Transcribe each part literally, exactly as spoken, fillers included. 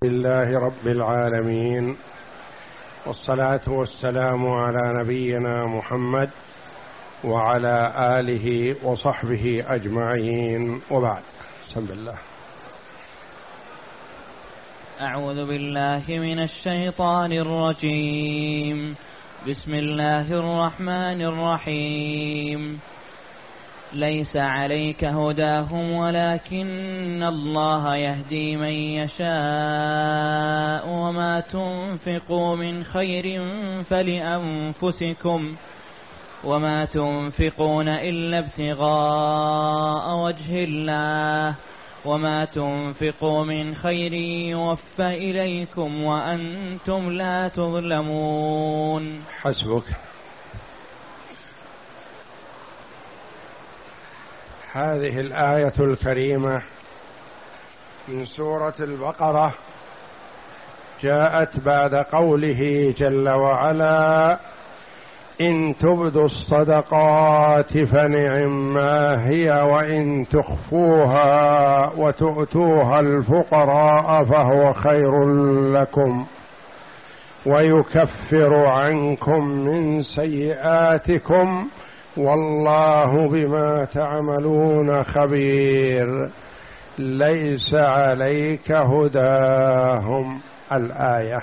لله رب العالمين، والصلاة والسلام على نبينا محمد وعلى آله وصحبه أجمعين، وبعد. بسم الله. أعوذ بالله من الشيطان الرجيم. بسم الله الرحمن الرحيم. ليس عليك هداهم ولكن الله يهدي من يشاء وما تنفقوا من خير فلأنفسكم وما تنفقون إلا ابتغاء وجه الله وما تنفقوا من خير يوفى إليكم وأنتم لا تظلمون. حسبك. هذه الآية الكريمة من سورة البقرة جاءت بعد قوله جل وعلا: إن تبدوا الصدقات فنعما هي وإن تخفوها وتؤتوها الفقراء فهو خير لكم ويكفر عنكم من سيئاتكم والله بما تعملون خبير. ليس عليك هداهم. الآية.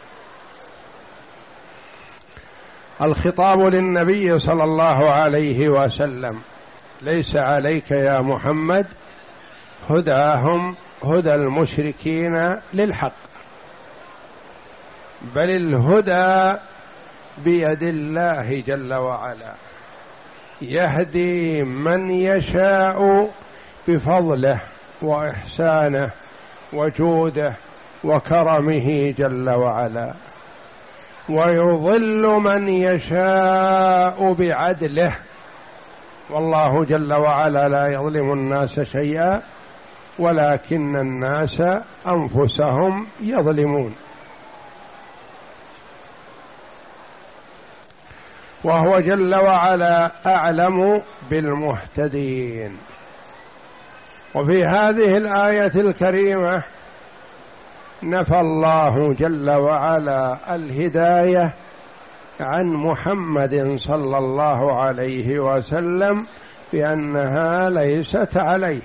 الخطاب للنبي صلى الله عليه وسلم: ليس عليك يا محمد هداهم، هدى المشركين للحق، بل الهدى بيد الله جل وعلا، يهدي من يشاء بفضله وإحسانه وجوده وكرمه جل وعلا، ويضل من يشاء بعدله، والله جل وعلا لا يظلم الناس شيئا ولكن الناس أنفسهم يظلمون. وهو جل وعلا أعلم بالمهتدين. وفي هذه الآية الكريمة نفى الله جل وعلا الهداية عن محمد صلى الله عليه وسلم بأنها ليست عليه.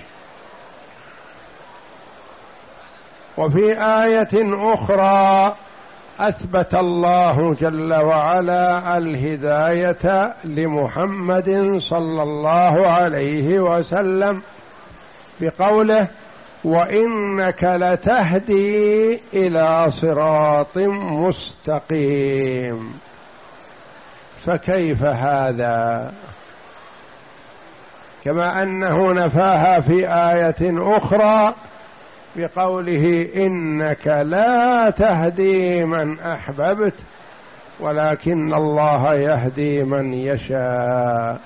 وفي آية أخرى أثبت الله جل وعلا الهداية لمحمد صلى الله عليه وسلم بقوله: وإنك لتهدي إلى صراط مستقيم. فكيف هذا؟ كما أنه نفاها في آية أخرى بقوله: إنك لا تهدي من أحببت ولكن الله يهدي من يشاء.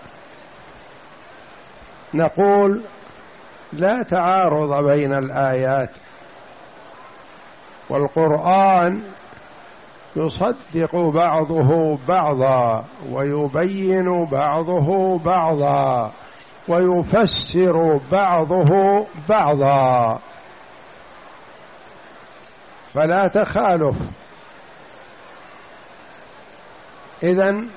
نقول: لا تعارض بين الآيات، والقرآن يصدق بعضه بعضا ويبين بعضه بعضا ويفسر بعضه بعضا، فلا تخالف. إذن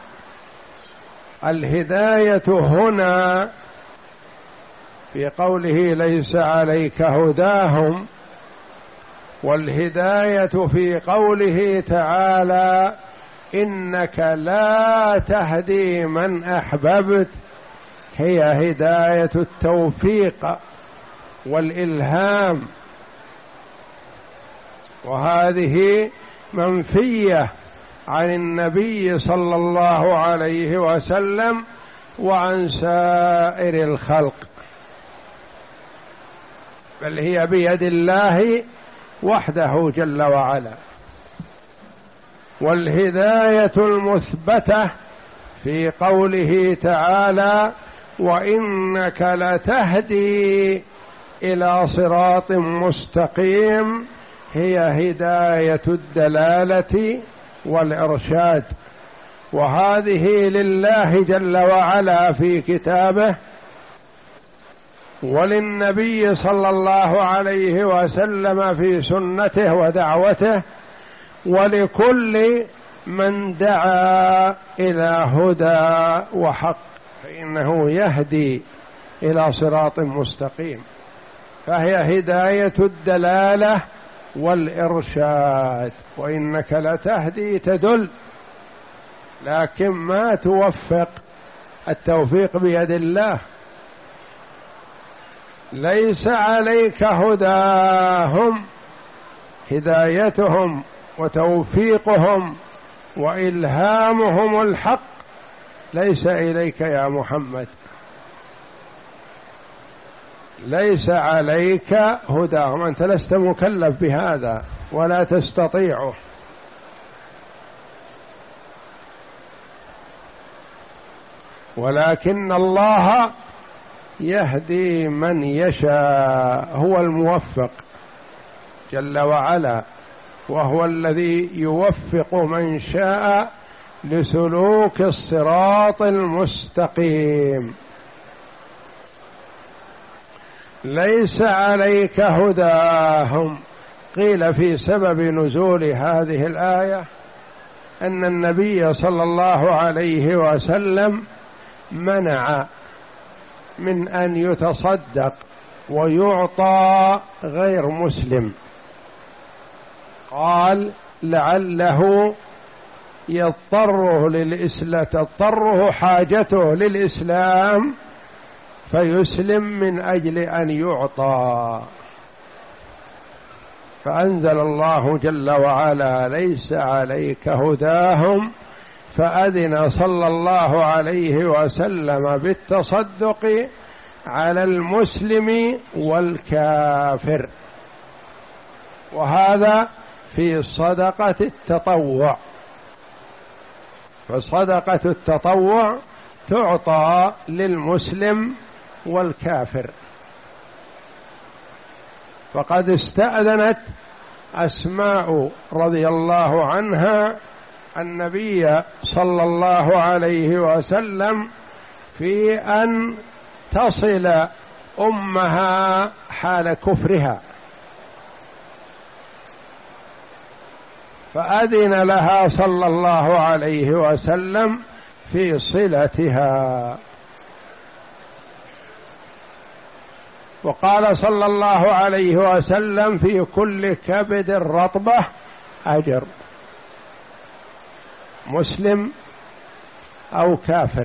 الهداية هنا في قوله ليس عليك هداهم، والهداية في قوله تعالى إنك لا تهدي من أحببت، هي هداية التوفيق والإلهام، وهذه منفية عن النبي صلى الله عليه وسلم وعن سائر الخلق، بل هي بيد الله وحده جل وعلا. والهداية المثبتة في قوله تعالى وإنك لتهدي إلى صراط مستقيم هي هداية الدلالة والإرشاد، وهذه لله جل وعلا في كتابه وللنبي صلى الله عليه وسلم في سنته ودعوته، ولكل من دعا إلى هدى وحق، فإنه يهدي إلى صراط مستقيم، فهي هداية الدلالة والإرشاد. وإنك لتهدي تدل، لكن ما توفق، التوفيق بيد الله. ليس عليك هداهم، هدايتهم وتوفيقهم وإلهامهم الحق ليس إليك يا محمد، ليس عليك هداهم، أنت لست مكلف بهذا ولا تستطيعه. ولكن الله يهدي من يشاء، هو الموفق جل وعلا، وهو الذي يوفق من شاء لسلوك الصراط المستقيم. ليس عليك هداهم. قيل في سبب نزول هذه الآية أن النبي صلى الله عليه وسلم منع من أن يتصدق ويعطى غير مسلم، قال لعله يضطره للإسلام، تضطره حاجته للإسلام فيسلم من أجل أن يعطى. فأنزل الله جل وعلا ليس عليك هداهم، فأذن صلى الله عليه وسلم بالتصدق على المسلم والكافر، وهذا في صدقة التطوع. فصدقة التطوع تعطى للمسلم والكافر. فقد استأذنت أسماء رضي الله عنها النبي صلى الله عليه وسلم في أن تصل أمها حال كفرها، فأذن لها صلى الله عليه وسلم في صلتها. وقال صلى الله عليه وسلم في كل كبد رطبة أجر، مسلم أو كافر.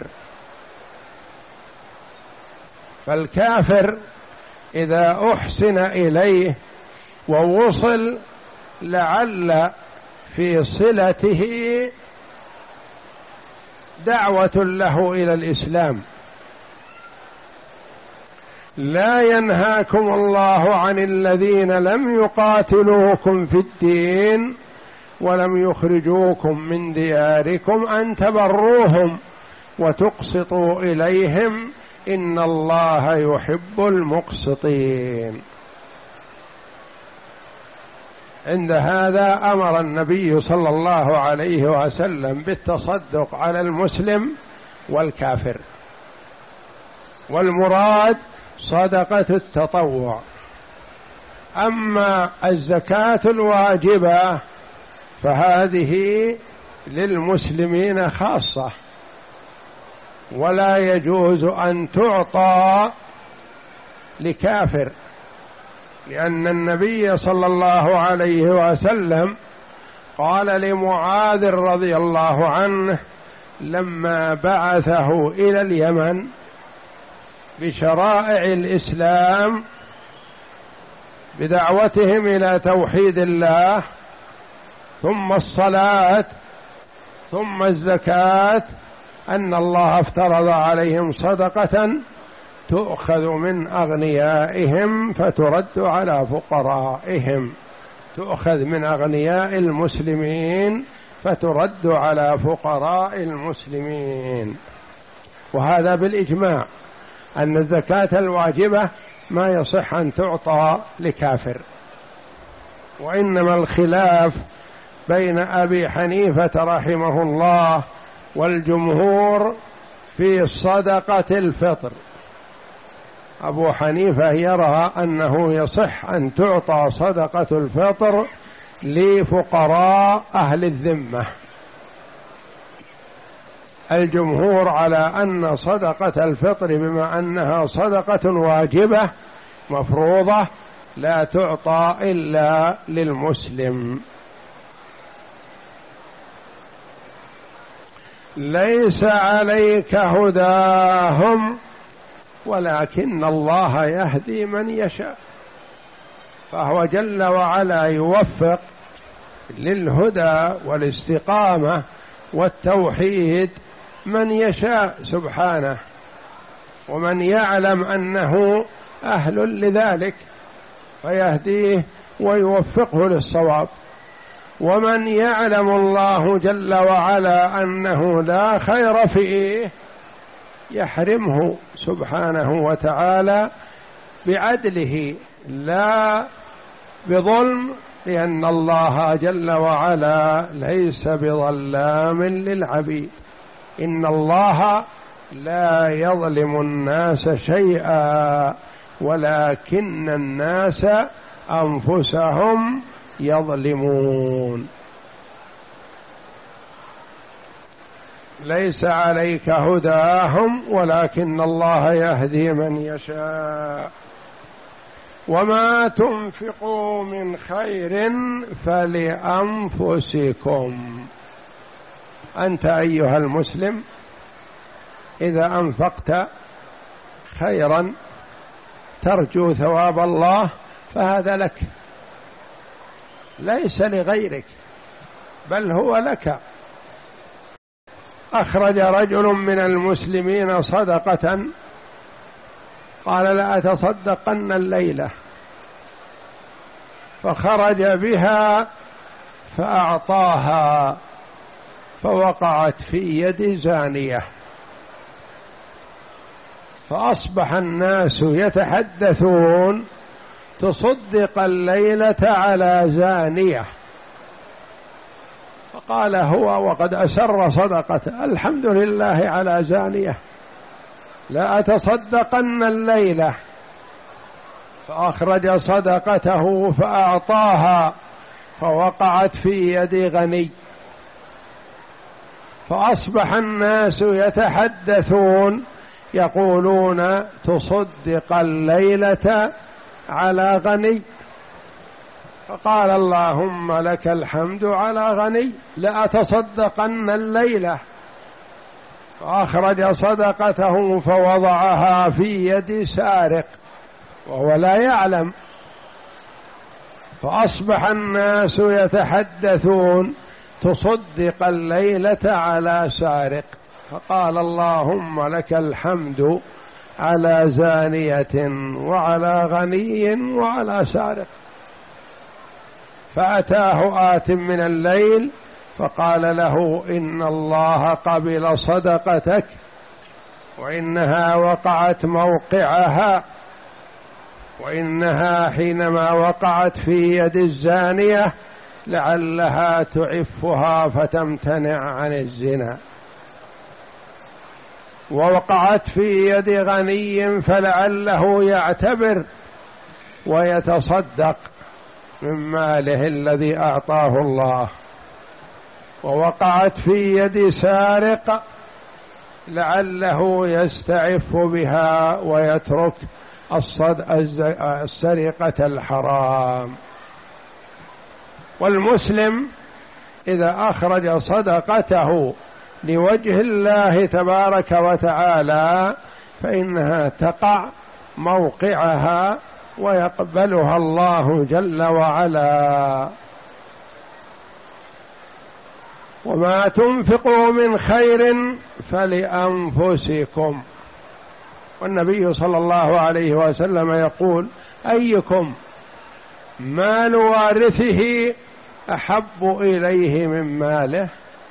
فالكافر إذا أحسن إليه ووصل لعل في صلته دعوة له إلى الإسلام. لا ينهاكم الله عن الذين لم يقاتلوكم في الدين ولم يخرجوكم من دياركم أن تبروهم وتقسطوا إليهم إن الله يحب المقسطين. عند هذا أمر النبي صلى الله عليه وسلم بالتصدق على المسلم والكافر، والمراد صدقة التطوع. أما الزكاة الواجبة فهذه للمسلمين خاصة، ولا يجوز أن تعطى لكافر، لأن النبي صلى الله عليه وسلم قال لمعاذ رضي الله عنه لما بعثه إلى اليمن بشرائع الإسلام بدعوتهم إلى توحيد الله ثم الصلاة ثم الزكاة، أن الله افترض عليهم صدقة تؤخذ من أغنيائهم فترد على فقرائهم، تؤخذ من أغنياء المسلمين فترد على فقراء المسلمين. وهذا بالإجماع أن الزكاة الواجبة ما يصح أن تعطى لكافر، وإنما الخلاف بين أبي حنيفة رحمه الله والجمهور في صدقة الفطر، أبو حنيفة يرى أنه يصح أن تعطى صدقة الفطر لفقراء أهل الذمة. الجمهور على أن صدقة الفطر بما أنها صدقة واجبة مفروضة لا تعطى إلا للمسلم. ليس عليك هداهم ولكن الله يهدي من يشاء، فهو جل وعلا يوفق للهدى والاستقامة والتوحيد من يشاء سبحانه، ومن يعلم أنه أهل لذلك فيهديه ويوفقه للصواب، ومن يعلم الله جل وعلا أنه لا خير فيه يحرمه سبحانه وتعالى بعدله لا بظلم، لأن الله جل وعلا ليس بظلام للعبيد. إن الله لا يظلم الناس شيئا ولكن الناس أنفسهم يظلمون. ليس عليك هداهم ولكن الله يهدي من يشاء. وما تنفقوا من خير فلأنفسكم. أنت أيها المسلم إذا أنفقت خيرا ترجو ثواب الله فهذا لك، ليس لغيرك بل هو لك. أخرج رجل من المسلمين صدقة قال لا أتصدقن الليلة، فخرج بها فأعطاها فوقعت في يد زانية، فأصبح الناس يتحدثون تصدق الليلة على زانية. فقال هو وقد أسر صدقته الحمد لله على زانية، لا أتصدقن الليلة. فأخرج صدقته فأعطاها فوقعت في يد غني، فأصبح الناس يتحدثون يقولون تصدق الليلة على غني. فقال اللهم لك الحمد على غني، لأتصدقن الليلة. فأخرج صدقته فوضعها في يد سارق وهو لا يعلم، فأصبح الناس يتحدثون تصدق الليلة على سارق. فقال اللهم لك الحمد على زانية وعلى غني وعلى سارق. فأتاه آت من الليل فقال له إن الله قبل صدقتك وإنها وقعت موقعها، وإنها حينما وقعت في يد الزانية لعلها تعفها فتمتنع عن الزنا، ووقعت في يد غني فلعله يعتبر ويتصدق من ماله الذي أعطاه الله، ووقعت في يد سارق لعله يستعف بها ويترك السرقة الحرام. والمسلم إذا أخرج صدقته لوجه الله تبارك وتعالى فإنها تقع موقعها ويقبلها الله جل وعلا. وما تنفقوا من خير فلأنفسكم. والنبي صلى الله عليه وسلم يقول أيكم مال وارثه أحب إليه من ماله؟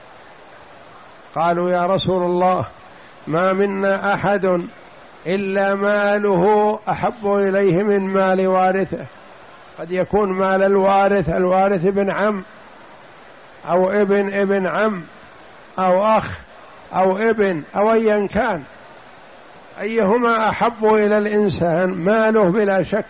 قالوا يا رسول الله ما منا أحد إلا ماله أحب إليه من مال وارثه. قد يكون مال الوارث الوارث ابن عم أو ابن ابن عم أو أخ أو ابن أو أيا كان، أيهما أحب إلى الإنسان؟ ماله بلا شك.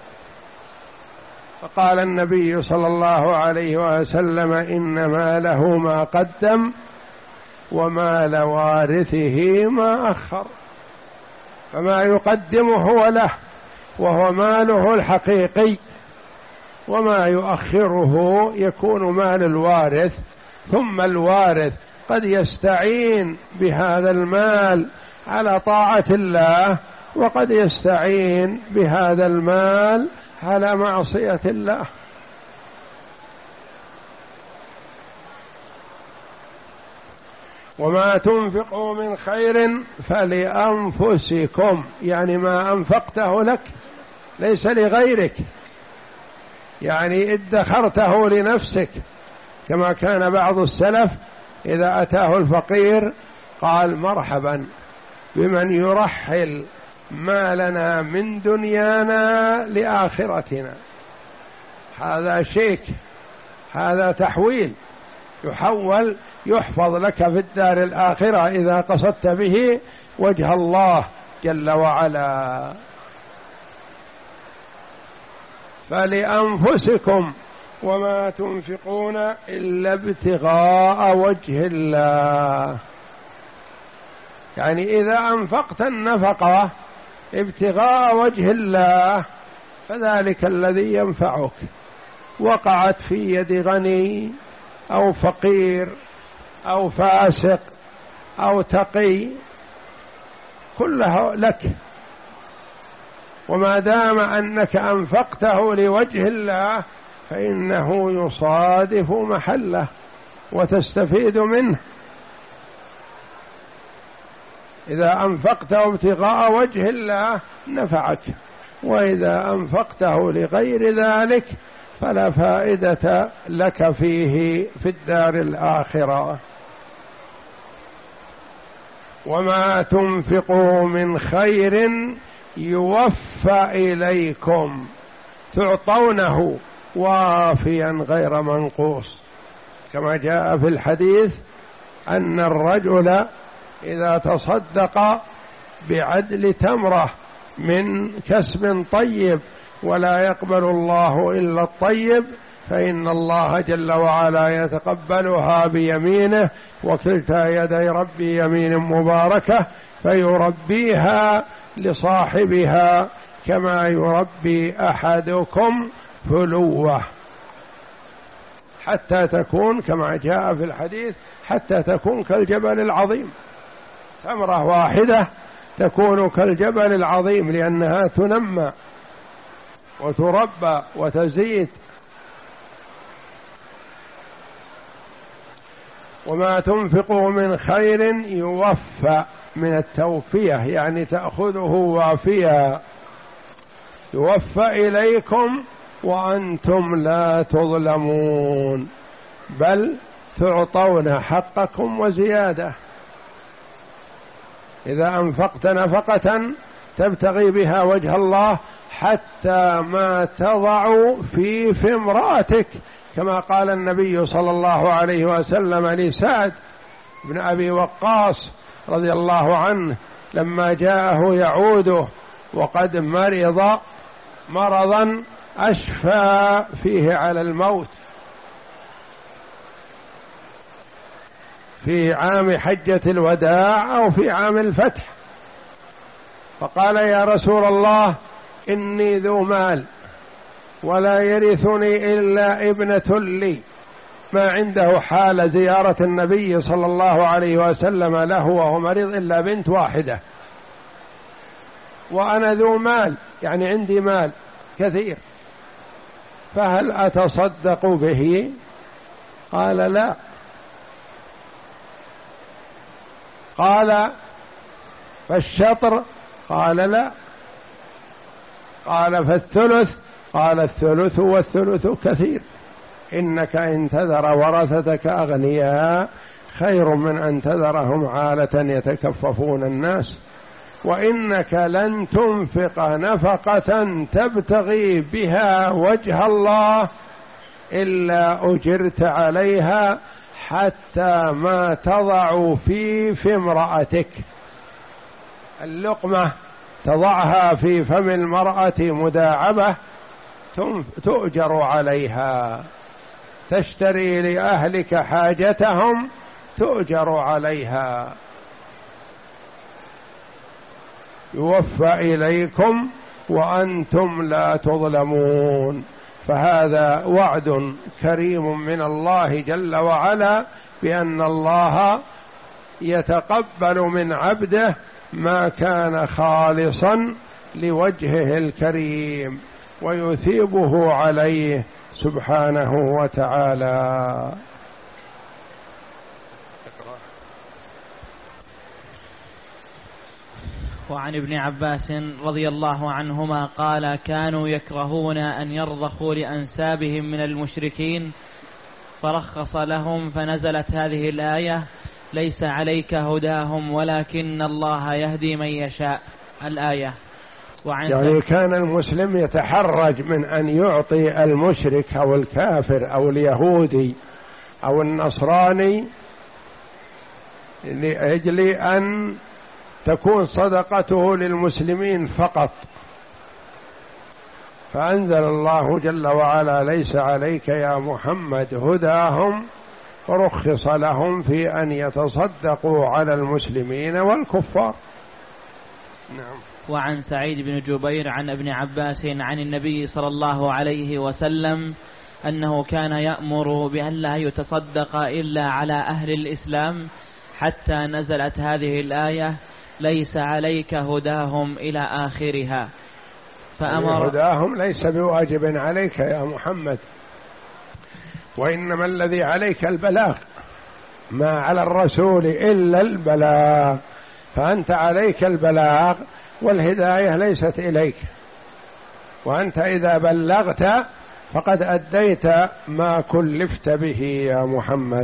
فقال النبي صلى الله عليه وسلم إن ماله ما قدم ومال وارثه ما أخر، فما يقدمه هو له وهو ماله الحقيقي، وما يؤخره يكون مال الوارث. ثم الوارث قد يستعين بهذا المال على طاعة الله، وقد يستعين بهذا المال على معصية الله. وما تنفقوا من خير فلأنفسكم، يعني ما أنفقته لك ليس لغيرك، يعني ادخرته لنفسك، كما كان بعض السلف إذا أتاه الفقير قال مرحبا بمن يرحل مالنا من دنيانا لآخرتنا. هذا شيك، هذا تحويل، يحول يحفظ لك في الدار الآخرة إذا قصدت به وجه الله جل وعلا. فلأنفسكم وما تنفقون إلا ابتغاء وجه الله، يعني إذا أنفقت النفقة ابتغاء وجه الله فذلك الذي ينفعك. وقعت في يد غني أو فقير أو فاسق أو تقي كلها لك، وما دام أنك أنفقته لوجه الله فإنه يصادف محله وتستفيد منه. إذا أنفقته ابتغاء وجه الله نفعك، وإذا أنفقته لغير ذلك فلا فائدة لك فيه في الدار الآخرة. وما تنفقوا من خير يوفى إليكم، تعطونه وافيا غير منقوص، كما جاء في الحديث أن الرجل إذا تصدق بعدل تمرة من كسب طيب ولا يقبل الله إلا الطيب فإن الله جل وعلا يتقبلها بيمينه، وكلتا يدي ربي يمين مباركة، فيربيها لصاحبها كما يربي أحدكم فلوه، حتى تكون كما جاء في الحديث حتى تكون كالجبل العظيم. ثمرة واحدة تكون كالجبل العظيم لأنها تنمى وتربى وتزيد. وما تنفقوا من خير يوفى، من التوفية يعني تأخذه وافيا، يوفى إليكم وأنتم لا تظلمون، بل تعطون حقكم وزيادة. إذا أنفقت نفقة تبتغي بها وجه الله حتى ما تضع في في امرأتك، كما قال النبي صلى الله عليه وسلم لسعد بن أبي وقاص رضي الله عنه لما جاءه يعوده وقد مرض مرضا أشفى فيه على الموت في عام حجة الوداع أو في عام الفتح، فقال يا رسول الله إني ذو مال ولا يرثني إلا ابنة لي، ما عنده حال زيارة النبي صلى الله عليه وسلم له وهو مريض إلا بنت واحدة، وأنا ذو مال يعني عندي مال كثير، فهل أتصدق به؟ قال لا. قال فالشطر؟ قال لا. قال فالثلث؟ قال الثلث والثلث كثير، إنك إن تذر ورثتك أغنياء خير من أن تذرهم عالة يتكففون الناس، وإنك لن تنفق نفقة تبتغي بها وجه الله إلا أجرت عليها حتى ما تضع في في امرأتك، اللقمة تضعها في فم المرأة مداعبة تؤجر عليها، تشتري لأهلك حاجتهم تؤجر عليها، يوفى إليكم وأنتم لا تظلمون. فهذا وعد كريم من الله جل وعلا بأن الله يتقبل من عبده ما كان خالصا لوجهه الكريم ويثيبه عليه سبحانه وتعالى. وعن ابن عباس رضي الله عنهما قال: كانوا يكرهون أن يرضخوا لأنسابهم من المشركين فرخص لهم فنزلت هذه الآية: ليس عليك هداهم ولكن الله يهدي من يشاء. الآية. يعني كان المسلم يتحرج من أن يعطي المشرك أو الكافر أو اليهودي أو النصراني لأجل أن تكون صدقته للمسلمين فقط، فأنزل الله جل وعلا: ليس عليك يا محمد هداهم، ورخص لهم في أن يتصدقوا على المسلمين والكفار. نعم. وعن سعيد بن جبير عن ابن عباس عن النبي صلى الله عليه وسلم أنه كان يأمر بأن لا يتصدق إلا على أهل الإسلام حتى نزلت هذه الآية: ليس عليك هداهم إلى آخرها. فأمر هداهم ليس بواجب عليك يا محمد، وإنما الذي عليك البلاغ، ما على الرسول إلا البلاغ، فأنت عليك البلاغ والهداية ليست إليك، وأنت إذا بلغت فقد أديت ما كلفت به يا محمد.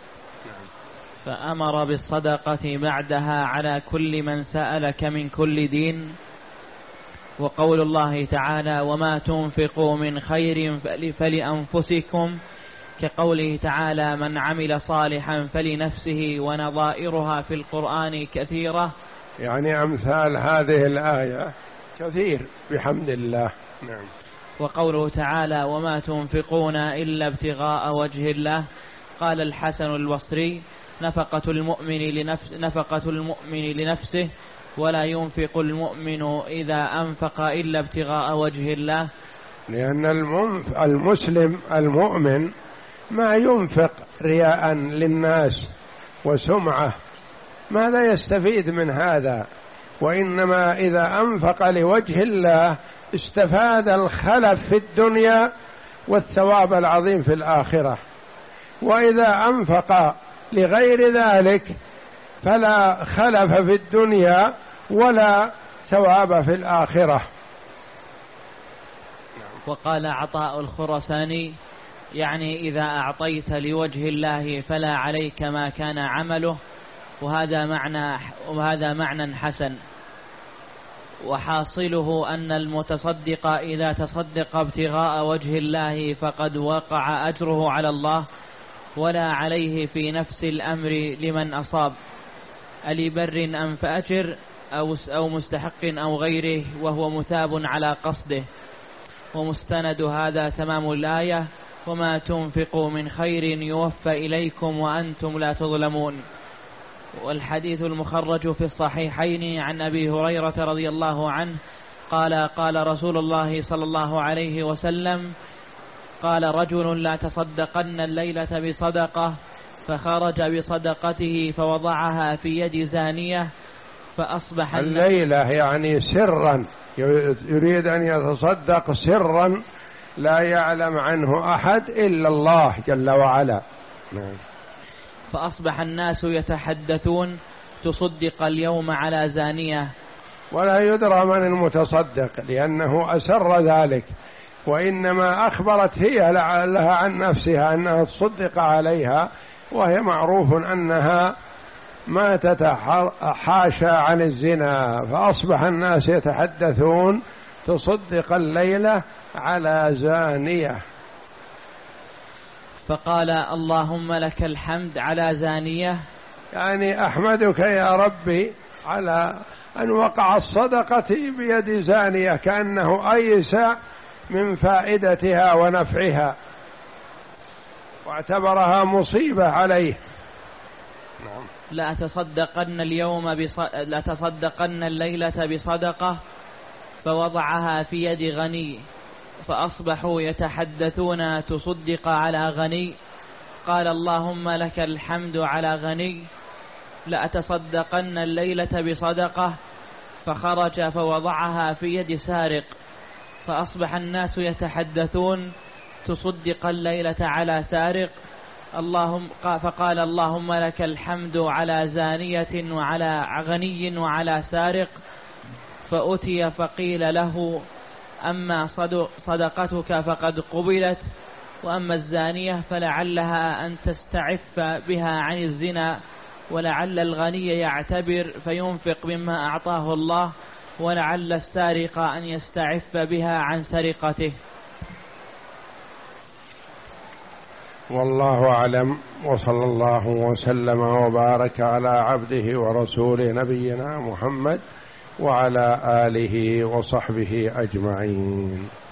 فأمر بالصدقة بعدها على كل من سألك من كل دين. وقول الله تعالى: وما تنفقوا من خير فلأنفسكم، كقوله تعالى: من عمل صالحا فلنفسه، ونظائرها في القرآن كثيرة. يعني أمثال هذه الآية كثير بحمد الله. نعم. وقوله تعالى: وما تنفقون إلا ابتغاء وجه الله. قال الحسن البصري: نفقة المؤمن لنفس نفقة المؤمن لنفسه، ولا ينفق المؤمن إذا أنفق إلا ابتغاء وجه الله. لأن المسلم المؤمن ما ينفق رياء للناس وسمعة، ماذا يستفيد من هذا؟ وإنما إذا أنفق لوجه الله استفاد الخلف في الدنيا والثواب العظيم في الآخرة، وإذا أنفق لغير ذلك فلا خلف في الدنيا ولا ثواب في الآخرة. وقال عطاء الخرساني: يعني إذا أعطيت لوجه الله فلا عليك ما كان عمله. وهذا معنى وهذا معنى حسن، وحاصله أن المتصدق إذا تصدق ابتغاء وجه الله فقد وقع أجره على الله ولا عليه في نفس الأمر لمن أصاب، ألبر أم فأجر أو أو مستحق أو غيره، وهو مثاب على قصده. ومستند هذا تمام الآية: وما تنفقوا من خير يوفى إليكم وأنتم لا تظلمون. والحديث المخرج في الصحيحين عن أبي هريرة رضي الله عنه قال: قال رسول الله صلى الله عليه وسلم: قال رجل: لا تصدقن الليلة بصدقة، فخرج بصدقته فوضعها في يد زانية فأصبح الليلة يعني سرا، يريد أن يتصدق سرا لا يعلم عنه أحد إلا الله جل وعلا. فأصبح الناس يتحدثون: تصدق اليوم على زانية، ولا يدرى من المتصدق لأنه أسر ذلك، وإنما أخبرت هي لها عن نفسها أنها تصدق عليها، وهي معروف أنها ما تتحاشى عن الزنا، فأصبح الناس يتحدثون: تصدق الليلة على زانية. فقال: اللهم لك الحمد على زانية، يعني أحمدك يا ربي على أن وقع الصدقة بيد زانية كأنه أيس من فائدتها ونفعها واعتبرها مصيبة عليه. نعم. لا تصدقن اليوم بص... لا تصدقن الليلة بصدقة فوضعها في يد غني فأصبحوا يتحدثون تصدق على غني. قال اللهم لك الحمد على غني. لأتصدقن الليلة بصدقة فخرج فوضعها في يد سارق فأصبح الناس يتحدثون تصدق الليلة على سارق. اللهم فقال اللهم لك الحمد على زانية وعلى غني وعلى سارق. فأتي فقيل له أما صدقتك فقد قبلت وأما الزانية فلعلها أن تستعف بها عن الزنا ولعل الغني يعتبر فينفق مما أعطاه الله ولعل السارق أن يستعف بها عن سرقته. والله أعلم، وصلى الله وسلم وبارك على عبده ورسوله نبينا محمد وعلى آله وصحبه أجمعين.